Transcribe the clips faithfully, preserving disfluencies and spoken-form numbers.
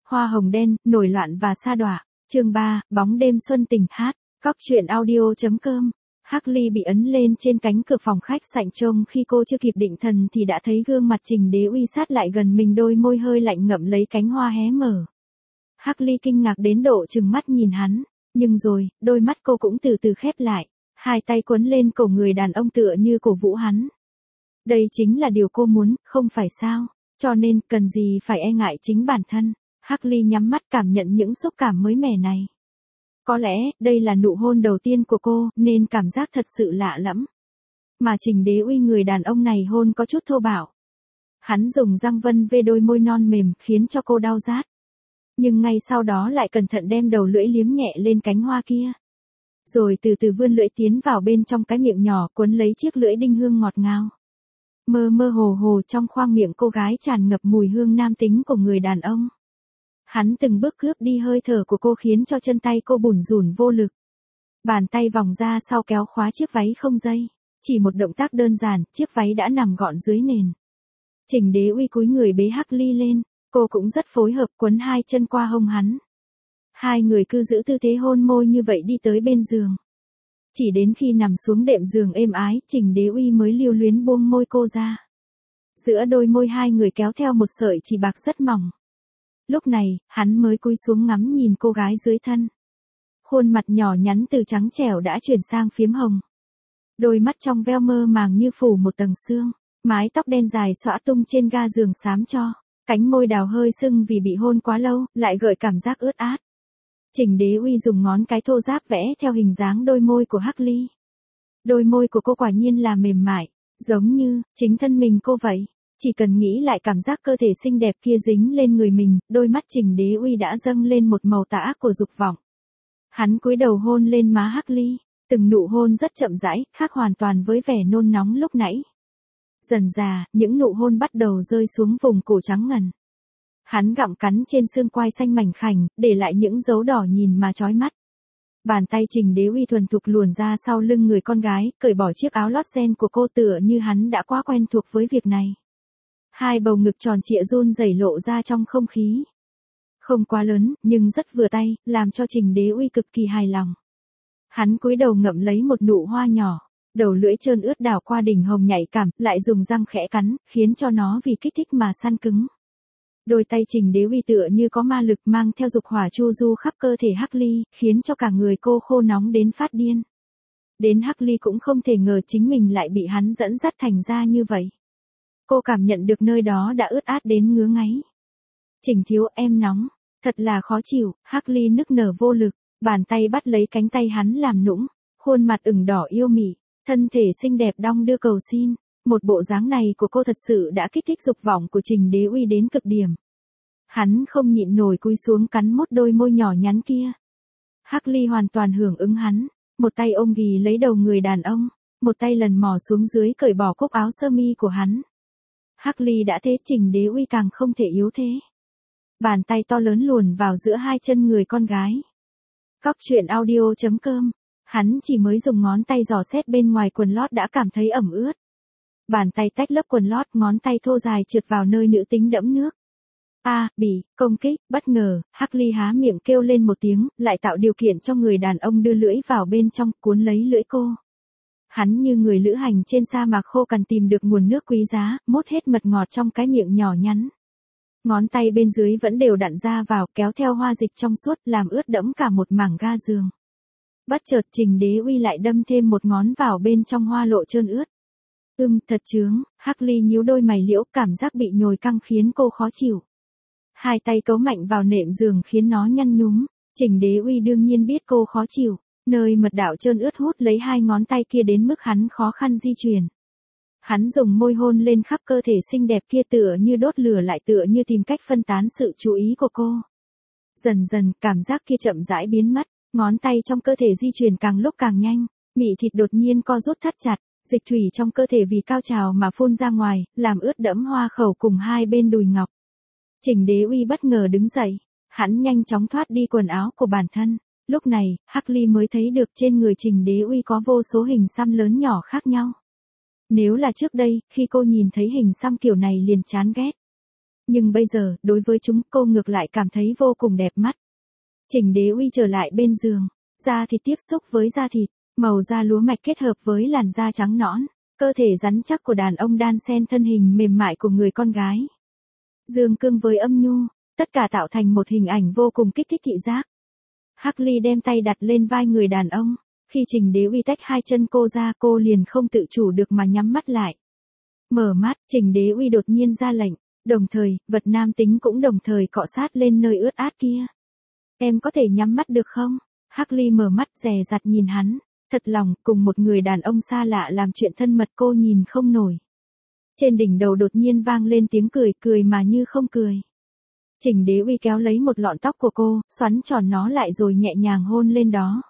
Hoa hồng đen, nổi loạn và sa đọa. Chương ba, bóng đêm xuân tình hát. Cóc truyện audio chấm com. Hắc Ly bị ấn lên trên cánh cửa phòng khách sảnh trông khi cô chưa kịp định thần thì đã thấy gương mặt Trình Đế Uy sát lại gần mình, đôi môi hơi lạnh ngậm lấy cánh hoa hé mở. Hắc Ly kinh ngạc đến độ trừng mắt nhìn hắn, nhưng rồi, đôi mắt cô cũng từ từ khép lại, hai tay quấn lên cổ người đàn ông tựa như cổ vũ hắn. Đây chính là điều cô muốn, không phải sao? Cho nên, cần gì phải e ngại chính bản thân. Hắc Ly nhắm mắt cảm nhận những xúc cảm mới mẻ này. Có lẽ, đây là nụ hôn đầu tiên của cô, nên cảm giác thật sự lạ lẫm. Mà Trình Đế Uy, người đàn ông này hôn có chút thô bạo. Hắn dùng răng vân vê đôi môi non mềm khiến cho cô đau rát. Nhưng ngay sau đó lại cẩn thận đem đầu lưỡi liếm nhẹ lên cánh hoa kia. Rồi từ từ vươn lưỡi tiến vào bên trong cái miệng nhỏ, cuốn lấy chiếc lưỡi đinh hương ngọt ngào. Mơ mơ hồ hồ trong khoang miệng cô gái tràn ngập mùi hương nam tính của người đàn ông. Hắn từng bước cướp đi hơi thở của cô khiến cho chân tay cô bủn rủn vô lực. Bàn tay vòng ra sau kéo khóa chiếc váy không dây. Chỉ một động tác đơn giản, chiếc váy đã nằm gọn dưới nền. Trình Đế Uy cúi người bế Hắc Ly lên, cô cũng rất phối hợp quấn hai chân qua hông hắn. Hai người cứ giữ tư thế hôn môi như vậy đi tới bên giường. Chỉ đến khi nằm xuống đệm giường êm ái, Trình Đế Uy mới lưu luyến buông môi cô ra. Giữa đôi môi hai người kéo theo một sợi chỉ bạc rất mỏng. Lúc này, hắn mới cúi xuống ngắm nhìn cô gái dưới thân. Khuôn mặt nhỏ nhắn từ trắng trẻo đã chuyển sang phiếm hồng. Đôi mắt trong veo mơ màng như phủ một tầng sương, mái tóc đen dài xõa tung trên ga giường xám cho, cánh môi đào hơi sưng vì bị hôn quá lâu, lại gợi cảm giác ướt át. Trình Đế Uy dùng ngón cái thô ráp vẽ theo hình dáng đôi môi của Hắc Ly. Đôi môi của cô quả nhiên là mềm mại, giống như chính thân mình cô vậy. Chỉ cần nghĩ lại cảm giác cơ thể xinh đẹp kia dính lên người mình, đôi mắt Trình Đế Uy đã dâng lên một màu tà ác của dục vọng. Hắn cúi đầu hôn lên má Hắc Ly, từng nụ hôn rất chậm rãi, khác hoàn toàn với vẻ nôn nóng lúc nãy. Dần dà, những nụ hôn bắt đầu rơi xuống vùng cổ trắng ngần. Hắn gặm cắn trên xương quai xanh mảnh khảnh, để lại những dấu đỏ nhìn mà chói mắt. Bàn tay Trình Đế Uy thuần thục luồn ra sau lưng người con gái, cởi bỏ chiếc áo lót sen của cô tựa như hắn đã quá quen thuộc với việc này. Hai bầu ngực tròn trịa run rẩy lộ ra trong không khí. Không quá lớn, nhưng rất vừa tay, làm cho Trình Đế Uy cực kỳ hài lòng. Hắn cúi đầu ngậm lấy một nụ hoa nhỏ, đầu lưỡi trơn ướt đảo qua đỉnh hồng nhạy cảm, lại dùng răng khẽ cắn, khiến cho nó vì kích thích mà săn cứng. Đôi tay Trình Đế Uy tựa như có ma lực mang theo dục hỏa chu du khắp cơ thể Hắc Ly, khiến cho cả người cô khô nóng đến phát điên. Đến Hắc Ly cũng không thể ngờ chính mình lại bị hắn dẫn dắt thành ra như vậy. Cô cảm nhận được nơi đó đã ướt át đến ngứa ngáy. Trình thiếu, em nóng, thật là khó chịu. Hắc Ly nức nở vô lực, bàn tay bắt lấy cánh tay hắn làm nũng, khuôn mặt ửng đỏ yêu mị, thân thể xinh đẹp đong đưa cầu xin. Một bộ dáng này của cô thật sự đã kích thích dục vọng của Trình Đế Uy đến cực điểm. Hắn không nhịn nổi cúi xuống cắn mốt đôi môi nhỏ nhắn kia. Hắc Ly hoàn toàn hưởng ứng hắn, một tay ôm ghì lấy đầu người đàn ông, một tay lần mò xuống dưới cởi bỏ cúc áo sơ mi của hắn. Hắc Ly đã thế, Trình Đế Uy càng không thể yếu thế. Bàn tay to lớn luồn vào giữa hai chân người con gái. Cóc truyện audio chấm com. Hắn chỉ mới dùng ngón tay dò xét bên ngoài quần lót đã cảm thấy ẩm ướt. Bàn tay tách lớp quần lót, ngón tay thô dài trượt vào nơi nữ tính đẫm nước. A, à, bị công kích, bất ngờ, Hắc Ly há miệng kêu lên một tiếng, lại tạo điều kiện cho người đàn ông đưa lưỡi vào bên trong, cuốn lấy lưỡi cô. Hắn như người lữ hành trên sa mạc khô cằn tìm được nguồn nước quý giá, mốt hết mật ngọt trong cái miệng nhỏ nhắn. Ngón tay bên dưới vẫn đều đặn ra vào, kéo theo hoa dịch trong suốt, làm ướt đẫm cả một mảng ga giường. Bất chợt Trình Đế Uy lại đâm thêm một ngón vào bên trong hoa lộ trơn ướt. Ưm, thật chướng. Hắc Ly nhíu đôi mày liễu, cảm giác bị nhồi căng khiến cô khó chịu. Hai tay cấu mạnh vào nệm giường khiến nó nhăn nhúm. Trình Đế Uy đương nhiên biết cô khó chịu, nơi mật đạo trơn ướt hút lấy hai ngón tay kia đến mức hắn khó khăn di chuyển. Hắn dùng môi hôn lên khắp cơ thể xinh đẹp kia tựa như đốt lửa, lại tựa như tìm cách phân tán sự chú ý của cô. Dần dần, cảm giác kia chậm rãi biến mất, ngón tay trong cơ thể di chuyển càng lúc càng nhanh, mị thịt đột nhiên co rút thắt chặt, dịch thủy trong cơ thể vì cao trào mà phun ra ngoài, làm ướt đẫm hoa khẩu cùng hai bên đùi ngọc. Trình Đế Uy bất ngờ đứng dậy, hắn nhanh chóng thoát đi quần áo của bản thân. Lúc này, Hắc Ly mới thấy được trên người Trình Đế Uy có vô số hình xăm lớn nhỏ khác nhau. Nếu là trước đây, khi cô nhìn thấy hình xăm kiểu này liền chán ghét. Nhưng bây giờ, đối với chúng, cô ngược lại cảm thấy vô cùng đẹp mắt. Trình Đế Uy trở lại bên giường, da thịt tiếp xúc với da thịt, màu da lúa mạch kết hợp với làn da trắng nõn, cơ thể rắn chắc của đàn ông đan xen thân hình mềm mại của người con gái. Dương cương với âm nhu, tất cả tạo thành một hình ảnh vô cùng kích thích thị giác. Hắc Ly đem tay đặt lên vai người đàn ông, khi Trình Đế Uy tách hai chân cô ra, cô liền không tự chủ được mà nhắm mắt lại. Mở mắt, Trình Đế Uy đột nhiên ra lệnh, đồng thời, vật nam tính cũng đồng thời cọ sát lên nơi ướt át kia. Em có thể nhắm mắt được không? Hắc Ly mở mắt dè dặt nhìn hắn, thật lòng, cùng một người đàn ông xa lạ làm chuyện thân mật cô nhìn không nổi. Trên đỉnh đầu đột nhiên vang lên tiếng cười, cười mà như không cười. Trình Đế Uy kéo lấy một lọn tóc của cô, xoắn tròn nó lại rồi nhẹ nhàng hôn lên đó.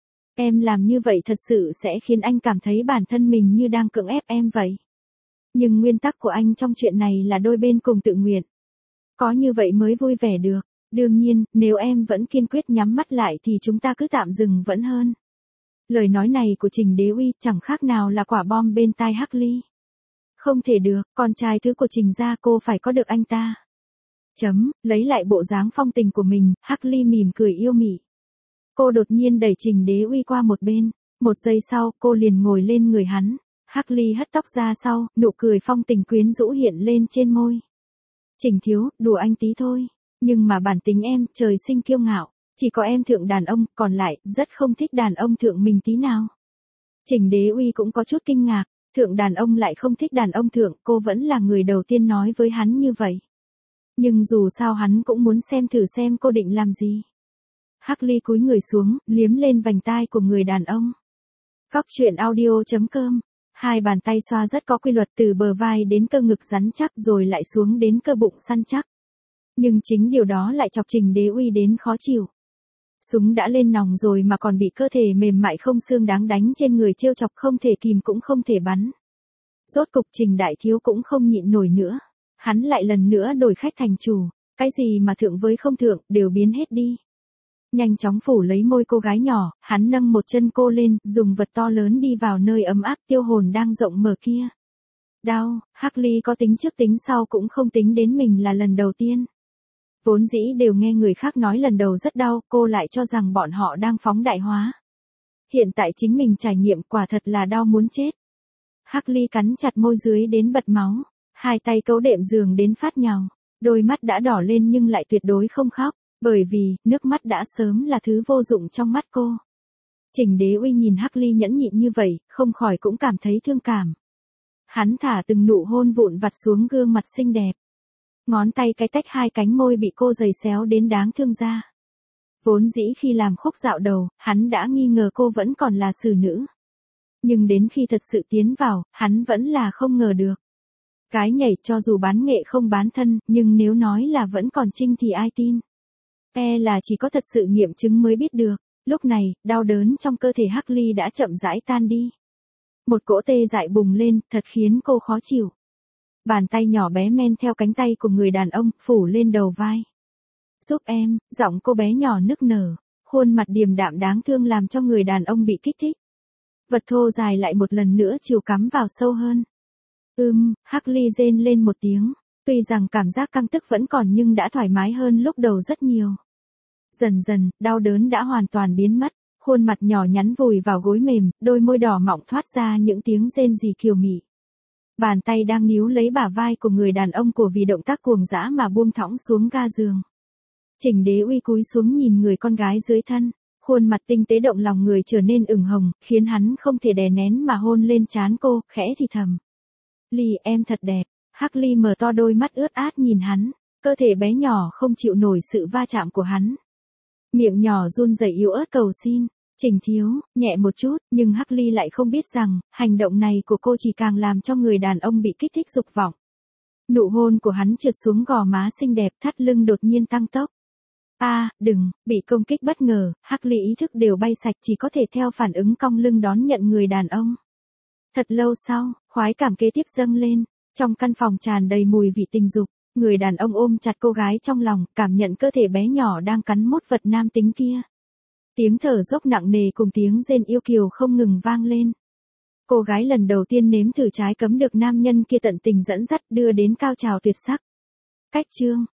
Em làm như vậy thật sự sẽ khiến anh cảm thấy bản thân mình như đang cưỡng ép em vậy. Nhưng nguyên tắc của anh trong chuyện này là đôi bên cùng tự nguyện. Có như vậy mới vui vẻ được. Đương nhiên, nếu em vẫn kiên quyết nhắm mắt lại thì chúng ta cứ tạm dừng vẫn hơn. Lời nói này của Trình Đế Uy chẳng khác nào là quả bom bên tai Hắc Ly. Không thể được, con trai thứ của Trình gia cô phải có được anh ta. Chấm, lấy lại bộ dáng phong tình của mình, Hắc Ly mỉm cười yêu mị. Cô đột nhiên đẩy Trình Đế Uy qua một bên, một giây sau, cô liền ngồi lên người hắn. Hắc Ly hất tóc ra sau, nụ cười phong tình quyến rũ hiện lên trên môi. Trình thiếu, đùa anh tí thôi, nhưng mà bản tính em, trời sinh kiêu ngạo, chỉ có em thượng đàn ông, còn lại, rất không thích đàn ông thượng mình tí nào. Trình Đế Uy cũng có chút kinh ngạc, thượng đàn ông lại không thích đàn ông thượng, cô vẫn là người đầu tiên nói với hắn như vậy. Nhưng dù sao hắn cũng muốn xem thử xem cô định làm gì. Hắc Ly cúi người xuống, liếm lên vành tai của người đàn ông. Cóc truyện audio chấm com. Hai bàn tay xoa rất có quy luật từ bờ vai đến cơ ngực rắn chắc rồi lại xuống đến cơ bụng săn chắc. Nhưng chính điều đó lại chọc Trình Đế Uy đến khó chịu. Súng đã lên nòng rồi mà còn bị cơ thể mềm mại không xương đáng đánh trên người trêu chọc, không thể kìm cũng không thể bắn. Rốt cục Trình đại thiếu cũng không nhịn nổi nữa. Hắn lại lần nữa đổi khách thành chủ, cái gì mà thượng với không thượng đều biến hết đi. Nhanh chóng phủ lấy môi cô gái nhỏ, hắn nâng một chân cô lên, dùng vật to lớn đi vào nơi ấm áp tiêu hồn đang rộng mở kia. Đau, Hắc Ly có tính trước tính sau cũng không tính đến mình là lần đầu tiên. Vốn dĩ đều nghe người khác nói lần đầu rất đau, cô lại cho rằng bọn họ đang phóng đại hóa. Hiện tại chính mình trải nghiệm quả thật là đau muốn chết. Hắc Ly cắn chặt môi dưới đến bật máu, hai tay cấu đệm giường đến phát nhào, đôi mắt đã đỏ lên nhưng lại tuyệt đối không khóc, bởi vì, nước mắt đã sớm là thứ vô dụng trong mắt cô. Trình Đế Uy nhìn Hắc Ly nhẫn nhịn như vậy, không khỏi cũng cảm thấy thương cảm. Hắn thả từng nụ hôn vụn vặt xuống gương mặt xinh đẹp. Ngón tay cái tách hai cánh môi bị cô giày xéo đến đáng thương ra. Vốn dĩ khi làm khúc dạo đầu, hắn đã nghi ngờ cô vẫn còn là xử nữ. Nhưng đến khi thật sự tiến vào, hắn vẫn là không ngờ được. Cái nhảy cho dù bán nghệ không bán thân, nhưng nếu nói là vẫn còn trinh thì ai tin. E là chỉ có thật sự nghiệm chứng mới biết được. Lúc này, đau đớn trong cơ thể Hắc Ly đã chậm rãi tan đi. Một cỗ tê dại bùng lên, thật khiến cô khó chịu. Bàn tay nhỏ bé men theo cánh tay của người đàn ông, phủ lên đầu vai. Giúp em, giọng cô bé nhỏ nức nở, khuôn mặt điềm đạm đáng thương làm cho người đàn ông bị kích thích. Vật thô dài lại một lần nữa chiều cắm vào sâu hơn. Ưm, Hắc Ly rên lên một tiếng, tuy rằng cảm giác căng tức vẫn còn nhưng đã thoải mái hơn lúc đầu rất nhiều. Dần dần, đau đớn đã hoàn toàn biến mất, khuôn mặt nhỏ nhắn vùi vào gối mềm, đôi môi đỏ mọng thoát ra những tiếng rên rỉ kiều mị. Bàn tay đang níu lấy bả vai của người đàn ông của vì động tác cuồng dã mà buông thõng xuống ga giường. Trình Đế Uy cúi xuống nhìn người con gái dưới thân, khuôn mặt tinh tế động lòng người trở nên ửng hồng, khiến hắn không thể đè nén mà hôn lên trán cô, khẽ thì thầm. Ly, em thật đẹp. Hắc Ly mở to đôi mắt ướt át nhìn hắn, cơ thể bé nhỏ không chịu nổi sự va chạm của hắn. Miệng nhỏ run rẩy yếu ớt cầu xin, Trình thiếu, nhẹ một chút, nhưng Hắc Ly lại không biết rằng, hành động này của cô chỉ càng làm cho người đàn ông bị kích thích dục vọng. Nụ hôn của hắn trượt xuống gò má xinh đẹp, thắt lưng đột nhiên tăng tốc. A, à, đừng, bị công kích bất ngờ, Hắc Ly ý thức đều bay sạch, chỉ có thể theo phản ứng cong lưng đón nhận người đàn ông. Thật lâu sau, khoái cảm kế tiếp dâng lên, trong căn phòng tràn đầy mùi vị tình dục, người đàn ông ôm chặt cô gái trong lòng, cảm nhận cơ thể bé nhỏ đang cắn mốt vật nam tính kia. Tiếng thở dốc nặng nề cùng tiếng rên yêu kiều không ngừng vang lên. Cô gái lần đầu tiên nếm thử trái cấm được nam nhân kia tận tình dẫn dắt đưa đến cao trào tuyệt sắc. Cách chương